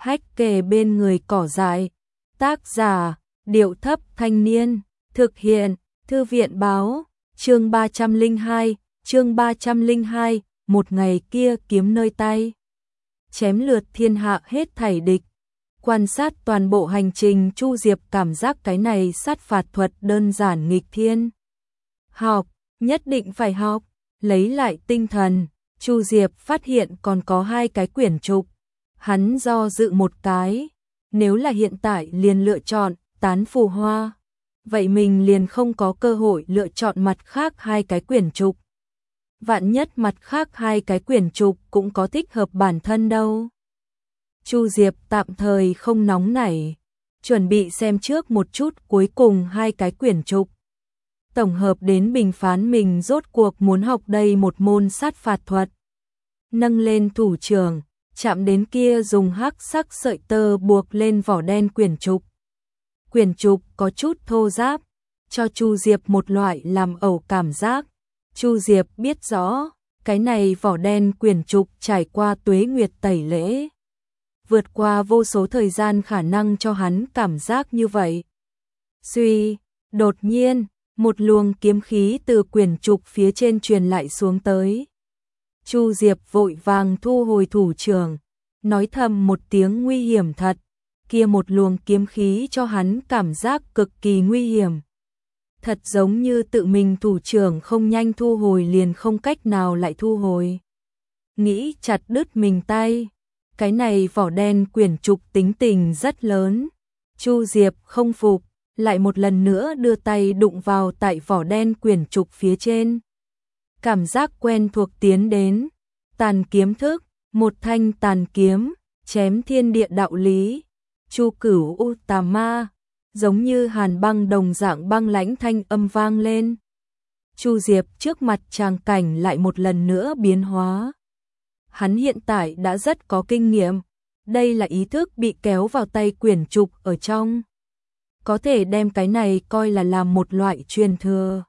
hách kề bên người cỏ dại. Tác giả, Điệu Thấp Thanh Niên, thực hiện, Thư viện Báo, chương 302, một ngày kia kiếm nơi tay. Chém lượt thiên hạ hết thảy địch. Quan sát toàn bộ hành trình, Chu Diệp cảm giác cái này sát phạt thuật đơn giản nghịch thiên. Học, nhất định phải học, lấy lại tinh thần, Chu Diệp phát hiện còn có 2 cái quyển trục. Hắn do dự một cái, nếu là hiện tại liền lựa chọn Tán Phù Hoa, vậy mình liền không có cơ hội lựa chọn mặt khác 2 cái quyển trục. Vạn nhất mặt khác 2 cái quyển trục cũng có thích hợp bản thân đâu. Chu Diệp tạm thời không nóng nảy, chuẩn bị xem trước một chút cuối cùng 2 cái quyển trục. Tổng hợp đến bình phán mình rốt cuộc muốn học đây một môn sát phạt thuật. Nâng lên thủ trưởng, chạm đến kia dùng hắc sắc sợi tơ buộc lên vỏ đen quyển trục. Quyển trục có chút thô ráp, cho Chu Diệp một loại làm ẩu cảm giác. Chu Diệp biết rõ, cái này vỏ đen quyển trục trải qua tuế nguyệt tẩy lễ. Vượt qua vô số thời gian khả năng cho hắn cảm giác như vậy. Suy, đột nhiên, một luồng kiếm khí từ quyển trục phía trên truyền lại xuống tới. Chu Diệp vội vàng thu hồi thủ trưởng, nói thầm một tiếng nguy hiểm thật, kia một luồng kiếm khí cho hắn cảm giác cực kỳ nguy hiểm. Thật giống như tự mình thủ trưởng không nhanh thu hồi liền không cách nào lại thu hồi. Nghĩ chặt đứt mình tay, cái này vỏ đen quyển trục tính tình rất lớn. Chu Diệp không phục, lại một lần nữa đưa tay đụng vào tại vỏ đen quyển trục phía trên. Cảm giác quen thuộc tiến đến, tàn kiếm thức, một thanh tàn kiếm, chém thiên địa đạo lý. Chu Cửu U Tà Ma, giống như hàn băng đồng dạng băng lãnh thanh âm vang lên. Chu Diệp trước mặt tràng cảnh lại một lần nữa biến hóa. Hắn hiện tại đã rất có kinh nghiệm, đây là ý thức bị kéo vào tay quyển trục ở trong. Có thể đem cái này coi là làm một loại truyền thừa.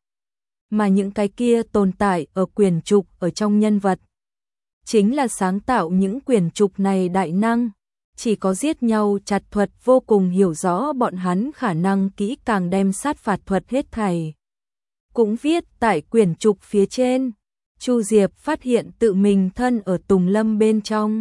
Mà những cái kia tồn tại ở quyển trục ở trong nhân vật, chính là sáng tạo những quyển trục này đại năng. Chỉ có giết nhau chặt thuật vô cùng hiểu rõ bọn hắn khả năng kỹ càng đem sát phạt thuật hết thảy. Cũng viết tại quyển trục phía trên. Chu Diệp phát hiện tự mình thân ở Tùng Lâm bên trong.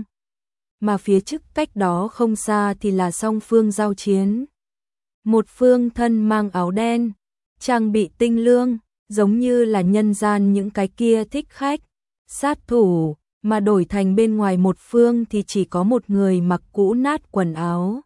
Mà phía trước cách đó không xa thì là song phương giao chiến. Một phương thân mang áo đen, trang bị tinh lương, giống như là nhân gian những cái kia thích khách, sát thủ, mà đổi thành bên ngoài một phương thì chỉ có một người mặc cũ nát quần áo.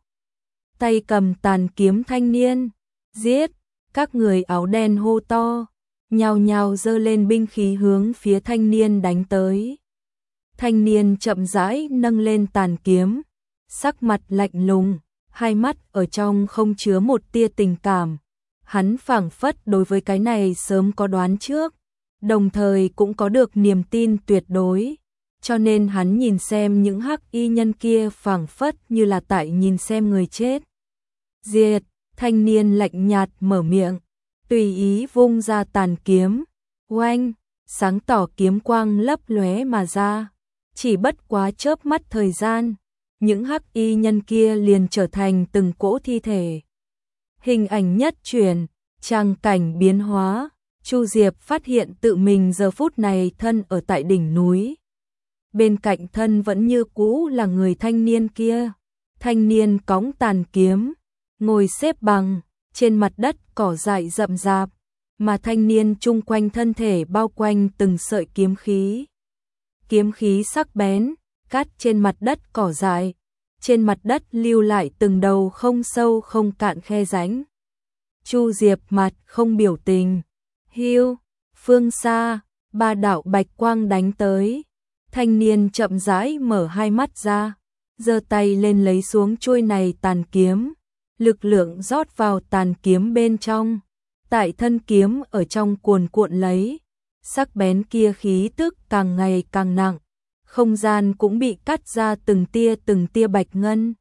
Tay cầm tàn kiếm thanh niên, giết, các người áo đen hô to, nhao nhao giơ lên binh khí hướng phía thanh niên đánh tới. Thanh niên chậm rãi nâng lên tàn kiếm, sắc mặt lạnh lùng, hai mắt ở trong không chứa một tia tình cảm. Hắn phảng phất đối với cái này sớm có đoán trước, đồng thời cũng có được niềm tin tuyệt đối. Cho nên hắn nhìn xem những hắc y nhân kia phảng phất như là tại nhìn xem người chết. Diệt, thanh niên lạnh nhạt mở miệng, tùy ý vung ra tàn kiếm, oanh, sáng tỏ kiếm quang lấp lóe mà ra. Chỉ bất quá chớp mắt thời gian, những hắc y nhân kia liền trở thành từng cỗ thi thể. Hình ảnh nhất chuyển, tràng cảnh biến hóa, Chu Diệp phát hiện tự mình giờ phút này thân ở tại đỉnh núi. Bên cạnh thân vẫn như cũ là người thanh niên kia. Thanh niên cõng tàn kiếm, ngồi xếp bằng, trên mặt đất cỏ dại rậm rạp, mà thanh niên chung quanh thân thể bao quanh từng sợi kiếm khí. Kiếm khí sắc bén, cắt trên mặt đất cỏ dại, trên mặt đất lưu lại từng đầu không sâu không cạn khe rãnh. Chu Diệp mặt không biểu tình, hiu, phương xa, ba đạo bạch quang đánh tới. Thanh niên chậm rãi mở hai mắt ra, giơ tay lên lấy xuống chuôi này tàn kiếm, lực lượng rót vào tàn kiếm bên trong, tại thân kiếm ở trong cuồn cuộn lấy, sắc bén kia khí tức càng ngày càng nặng, không gian cũng bị cắt ra từng tia bạch ngân.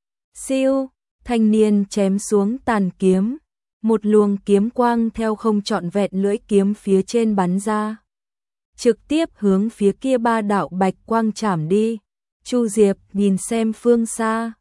Siêu, thanh niên chém xuống tàn kiếm, một luồng kiếm quang theo không trọn vẹn lưỡi kiếm phía trên bắn ra, trực tiếp hướng phía kia ba đạo bạch quang chảm đi. Chu Diệp nhìn xem phương xa,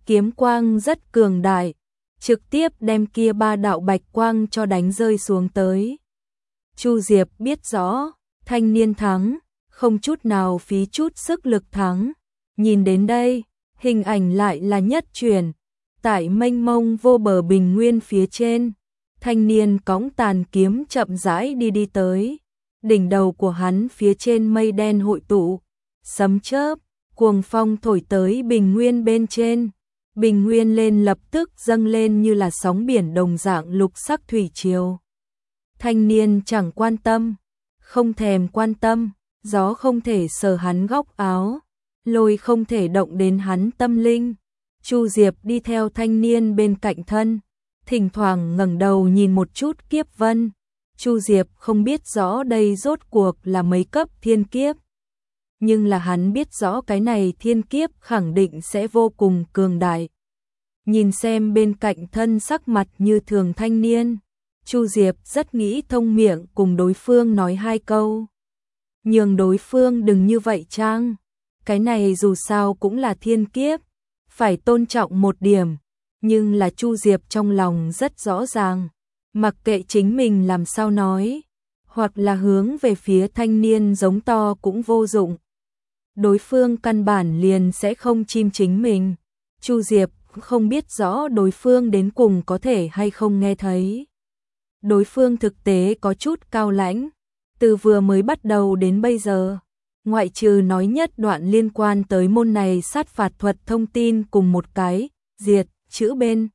kiếm quang rất cường đại, trực tiếp đem kia 3 đạo bạch quang cho đánh rơi xuống tới. Chu Diệp biết rõ, thanh niên thắng, không chút nào phí chút sức lực thắng. Nhìn đến đây, hình ảnh lại là nhất chuyển, tại mênh mông vô bờ bình nguyên phía trên, thanh niên cõng tàn kiếm chậm rãi đi tới. Đỉnh đầu của hắn phía trên mây đen hội tụ, sấm chớp, cuồng phong thổi tới bình nguyên bên trên. Bình nguyên lên lập tức dâng lên như là sóng biển đồng dạng lục sắc thủy triều. Thanh niên chẳng quan tâm, không thèm quan tâm, gió không thể sờ hắn góc áo, lôi không thể động đến hắn tâm linh. Chu Diệp đi theo thanh niên bên cạnh thân, thỉnh thoảng ngẩng đầu nhìn một chút kiếp vân. Chu Diệp không biết rõ đây rốt cuộc là mấy cấp thiên kiếp, nhưng là hắn biết rõ cái này thiên kiếp khẳng định sẽ vô cùng cường đại. Nhìn xem bên cạnh thân sắc mặt như thường thanh niên, Chu Diệp rất nghĩ thông miệng cùng đối phương nói 2 câu. Nhường đối phương đừng như vậy trang, cái này dù sao cũng là thiên kiếp, phải tôn trọng một điểm, nhưng là Chu Diệp trong lòng rất rõ ràng, mặc kệ chính mình làm sao nói, hoặc là hướng về phía thanh niên giống to cũng vô dụng. Đối phương căn bản liền sẽ không chim chính mình. Chu Diệp không biết rõ đối phương đến cùng có thể hay không nghe thấy. Đối phương thực tế có chút cao lãnh, từ vừa mới bắt đầu đến bây giờ, ngoại trừ nói nhất đoạn liên quan tới môn này sát phạt thuật thông tin cùng một cái diệt chữ bên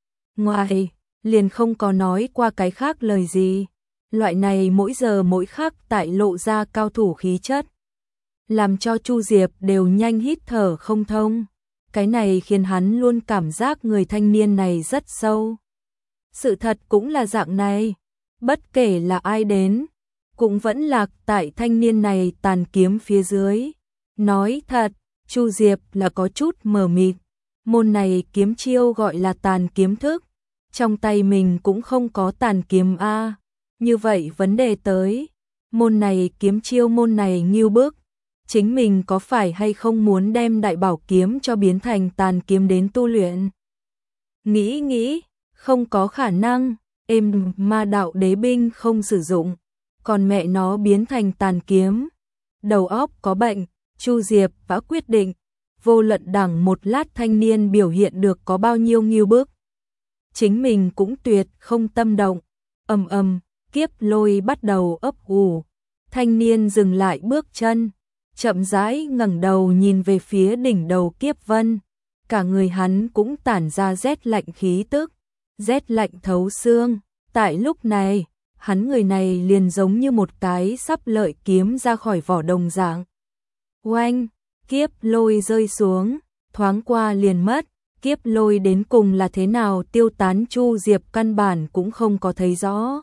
ngoài, liền không có nói qua cái khác lời gì. Loại này mỗi giờ mỗi khắc tại lộ ra cao thủ khí chất, làm cho Chu Diệp đều nhanh hít thở không thông. Cái này khiến hắn luôn cảm giác người thanh niên này rất sâu. Sự thật cũng là dạng này, bất kể là ai đến, cũng vẫn lạc tại thanh niên này tàn kiếm phía dưới. Nói thật, Chu Diệp là có chút mờ mịt, môn này kiếm chiêu gọi là tàn kiếm thức, trong tay mình cũng không có tàn kiếm a. Như vậy vấn đề tới, môn này kiếm chiêu môn này nghiêu bức, chính mình có phải hay không muốn đem đại bảo kiếm cho biến thành tàn kiếm đến tu luyện? Nghĩ, không có khả năng, ma đạo đế binh không sử dụng, còn mẹ nó biến thành tàn kiếm. Đầu óc có bệnh, Chu Diệp đã quyết định, vô luận đẳng một lát thanh niên biểu hiện được có bao nhiêu nghiêu bức, chính mình cũng tuyệt không tâm động. Kiếp lôi bắt đầu ấp ủ, thanh niên dừng lại bước chân, chậm rãi ngẩng đầu nhìn về phía đỉnh đầu kiếp vân, cả người hắn cũng tản ra rét lạnh khí tức, rét lạnh thấu xương. Tại lúc này, hắn người này liền giống như một cái sắp lợi kiếm ra khỏi vỏ đồng dạng. Oanh, kiếp lôi rơi xuống, thoáng qua liền mất, kiếp lôi đến cùng là thế nào tiêu tán Chu Diệp căn bản cũng không có thấy rõ.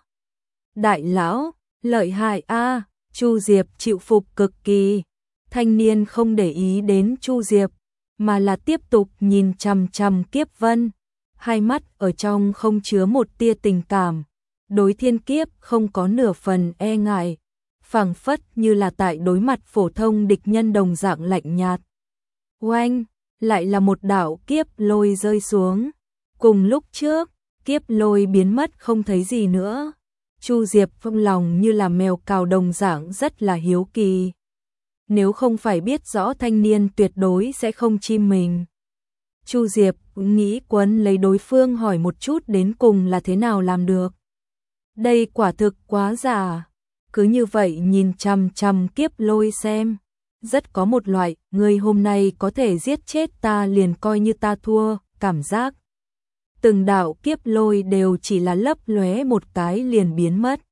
Đại lão, lợi hại a, Chu Diệp chịu phục cực kỳ. Thanh niên không để ý đến Chu Diệp, mà là tiếp tục nhìn chằm chằm kiếp vân, hai mắt ở trong không chứa một tia tình cảm, đối thiên kiếp không có nửa phần e ngại, phảng phất như là tại đối mặt phổ thông địch nhân đồng dạng lạnh nhạt. Oanh, lại là một đạo kiếp lôi rơi xuống. Cùng lúc trước, kiếp lôi biến mất không thấy gì nữa. Chu Diệp trong lòng như là mèo cào đồng dạng rất là hiếu kỳ. Nếu không phải biết rõ thanh niên tuyệt đối sẽ không chim mình, Chu Diệp nghĩ quấn lấy đối phương hỏi một chút đến cùng là thế nào làm được. Đây quả thực quá giả, cứ như vậy nhìn chằm chằm kiếp lôi xem, rất có một loại người hôm nay có thể giết chết ta liền coi như ta thua cảm giác. Từng đạo kiếp lôi đều chỉ là lấp lóe một cái liền biến mất.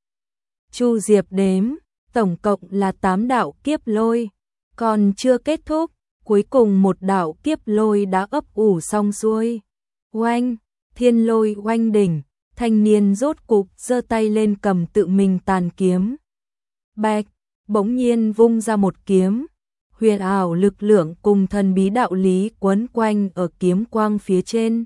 Chu Diệp đếm, tổng cộng là 8 đạo kiếp lôi, còn chưa kết thúc, cuối cùng một đạo kiếp lôi đã ấp ủ xong xuôi. Oanh, thiên lôi oanh đỉnh, thanh niên rốt cục giơ tay lên cầm tự mình tàn kiếm. Bạch, bỗng nhiên vung ra một kiếm, huyền ảo lực lượng cùng thần bí đạo lý quấn quanh ở kiếm quang phía trên.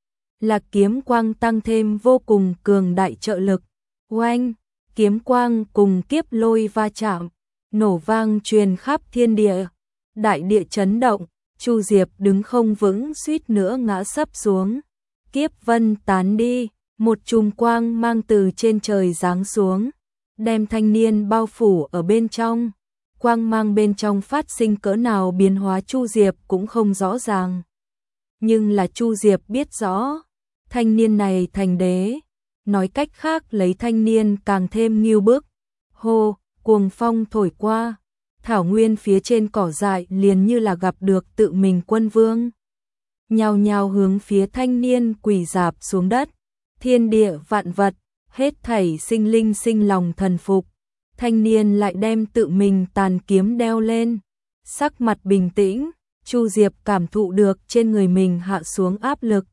Là kiếm quang tăng thêm vô cùng cường đại trợ lực. Oanh, kiếm quang cùng kiếp lôi va chạm, nổ vang truyền khắp thiên địa, đại địa chấn động, Chu Diệp đứng không vững, suýt nữa ngã sấp xuống. Kiếp vân tán đi, một chùm quang mang từ trên trời giáng xuống, đem thanh niên bao phủ ở bên trong. Quang mang bên trong phát sinh cỡ nào biến hóa Chu Diệp cũng không rõ ràng. Nhưng là Chu Diệp biết rõ, thanh niên này thành đế. Nói cách khác lấy thanh niên càng thêm nghiêu bức. Hô, cuồng phong thổi qua, thảo nguyên phía trên cỏ dại liền như là gặp được tự mình quân vương. Nhào nhào hướng phía thanh niên quỳ rạp xuống đất. Thiên địa vạn vật, hết thảy sinh linh sinh lòng thần phục. Thanh niên lại đem tự mình tàn kiếm đeo lên. Sắc mặt bình tĩnh, Chu Diệp cảm thụ được trên người mình hạ xuống áp lực.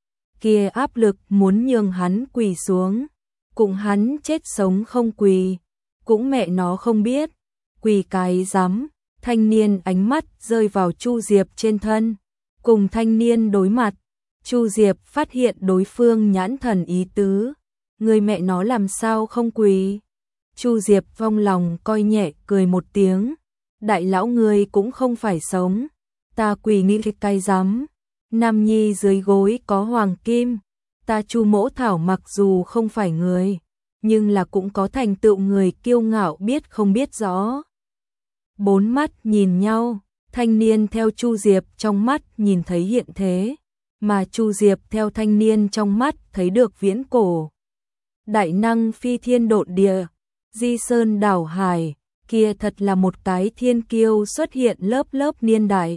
Kia áp lực muốn nhường hắn quỳ xuống. Cũng hắn chết sống không quỳ. Cũng mẹ nó không biết. Quỳ cái rắm. Thanh niên ánh mắt rơi vào Chu Diệp trên thân. Cùng thanh niên đối mặt. Chu Diệp phát hiện đối phương nhãn thần ý tứ. Người mẹ nó làm sao không quỳ. Chu Diệp trong lòng coi nhẹ cười một tiếng. Đại lão ngươi cũng không phải sống. Ta quỳ nghĩ cái rắm. Nam nhi dưới gối có hoàng kim. Ta Chu Mỗ Thảo mặc dù không phải người, nhưng là cũng có thành tựu người kiêu ngạo biết không biết rõ. Bốn mắt nhìn nhau, thanh niên theo Chu Diệp trong mắt nhìn thấy hiện thế, mà Chu Diệp theo thanh niên trong mắt thấy được viễn cổ. Đại năng phi thiên độn địa, di sơn đảo hải, kia thật là một cái thiên kiêu xuất hiện lớp lớp niên đại.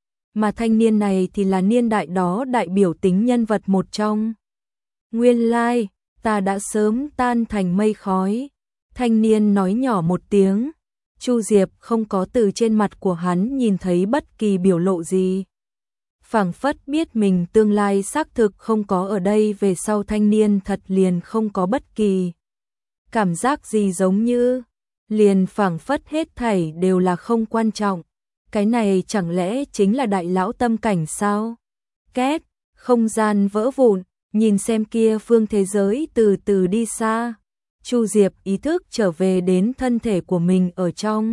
Mà thanh niên này thì là niên đại đó đại biểu tính nhân vật một trong. Nguyên lai, ta đã sớm tan thành mây khói. Thanh niên nói nhỏ một tiếng. Chu Diệp không có từ trên mặt của hắn nhìn thấy bất kỳ biểu lộ gì. Phảng phất biết mình tương lai xác thực không có ở đây, về sau thanh niên thật liền không có bất kỳ cảm giác gì, giống như liền phảng phất hết thảy đều là không quan trọng. Cái này chẳng lẽ chính là đại lão tâm cảnh sao? Két, không gian vỡ vụn, nhìn xem kia phương thế giới từ từ đi xa. Chu Diệp ý thức trở về đến thân thể của mình ở trong.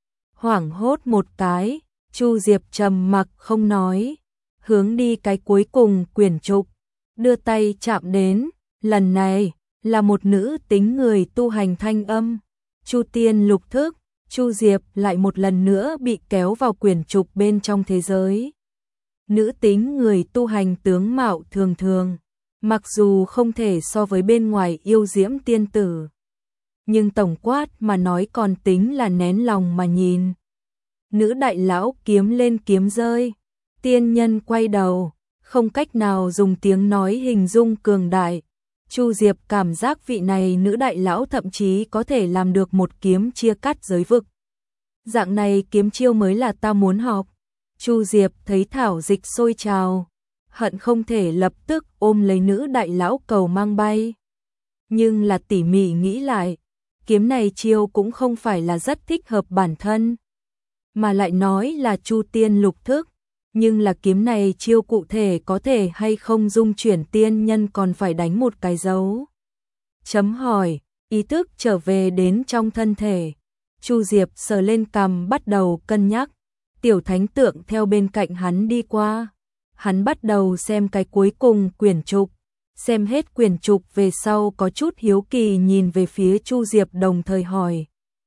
Hoảng hốt một cái, Chu Diệp trầm mặc không nói, hướng đi cái cuối cùng quyển trục, đưa tay chạm đến, lần này là một nữ tính người tu hành thanh âm. Chu tiên lục thức. Chu Diệp lại một lần nữa bị kéo vào quyển trục bên trong thế giới. Nữ tính người tu hành tướng mạo thường thường, mặc dù không thể so với bên ngoài yêu diễm tiên tử, nhưng tổng quát mà nói còn tính là nén lòng mà nhìn. Nữ đại lão kiếm lên kiếm rơi, tiên nhân quay đầu, không cách nào dùng tiếng nói hình dung cường đại. Chu Diệp cảm giác vị này nữ đại lão thậm chí có thể làm được một kiếm chia cắt giới vực. Dạng này kiếm chiêu mới là ta muốn học. Chu Diệp thấy thảo dịch sôi trào, hận không thể lập tức ôm lấy nữ đại lão cầu mang bay. Nhưng là tỉ mỉ nghĩ lại, kiếm này chiêu cũng không phải là rất thích hợp bản thân, mà lại nói là Chu tiên lục thức. Nhưng là kiếm này chiêu cụ thể có thể hay không dung chuyển tiên nhân còn phải đánh một cái dấu chấm hỏi. Ý thức trở về đến trong thân thể. Chu Diệp sờ lên cằm bắt đầu cân nhắc. Tiểu thánh tượng theo bên cạnh hắn đi qua. Hắn bắt đầu xem cái cuối cùng quyển trục. Xem hết quyển trục về sau có chút hiếu kỳ nhìn về phía Chu Diệp, đồng thời hỏi.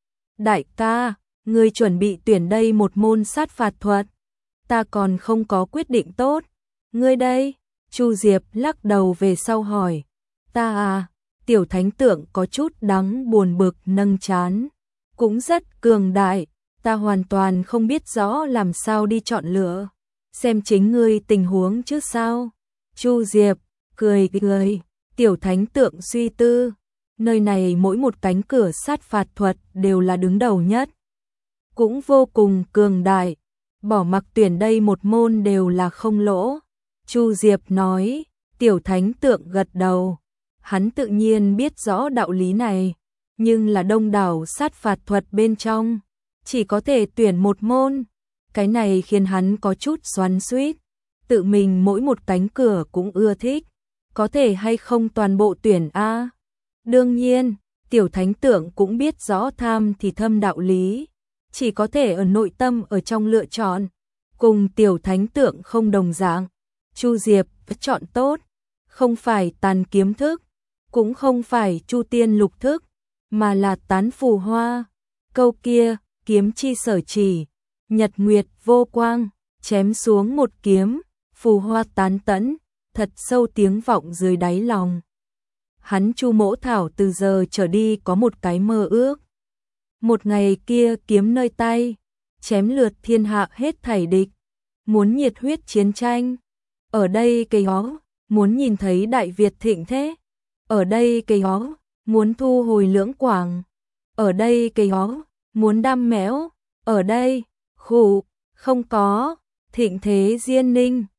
Đại ca, ngươi chuẩn bị tuyển đây một môn sát phạt thuật. Ta còn không có quyết định tốt. Ngươi đây? Chu Diệp lắc đầu về sau hỏi. Ta à? Tiểu thánh tượng có chút đắng buồn bực nâng trán. Cũng rất cường đại. Ta hoàn toàn không biết rõ làm sao đi chọn lựa. Xem chính ngươi tình huống chứ sao? Chu Diệp cười cười. Tiểu thánh tượng suy tư. Nơi này mỗi một cánh cửa sát phạt thuật đều là đứng đầu nhất. Cũng vô cùng cường đại. Bỏ mặc tuyển đây một môn đều là không lỗ. Chu Diệp nói. Tiểu thánh tượng gật đầu. Hắn tự nhiên biết rõ đạo lý này, nhưng là đông đảo sát phạt thuật bên trong, chỉ có thể tuyển một môn. Cái này khiến hắn có chút xoắn xuýt. Tự mình mỗi một cánh cửa cũng ưa thích, có thể hay không toàn bộ tuyển a? Đương nhiên, tiểu thánh tượng cũng biết rõ tham thì thâm đạo lý, chỉ có thể ở nội tâm ở trong lựa chọn. cùng tiểu thánh tượng không đồng dạng. Chu Diệp chọn tốt, không phải tàn kiếm thức, cũng không phải Chu Tiên lục thức, mà là tán phù hoa. Câu kia, kiếm chi sở chỉ, nhật nguyệt vô quang, chém xuống một kiếm, phù hoa tán tẫn, thật sâu tiếng vọng dưới đáy lòng. Hắn Chu Mỗ Thảo từ giờ trở đi có một cái mơ ước. Một ngày kia kiếm nơi tay, chém lượt thiên hạ hết thảy địch, muốn nhiệt huyết chiến tranh. Ở đây cây hó, muốn nhìn thấy Đại Việt thịnh thế. Ở đây cây hó, muốn thu hồi Lưỡng Quảng. Ở đây cây hó, muốn đam mẽo. Ở đây, khủ, không có, thịnh thế Diên Ninh.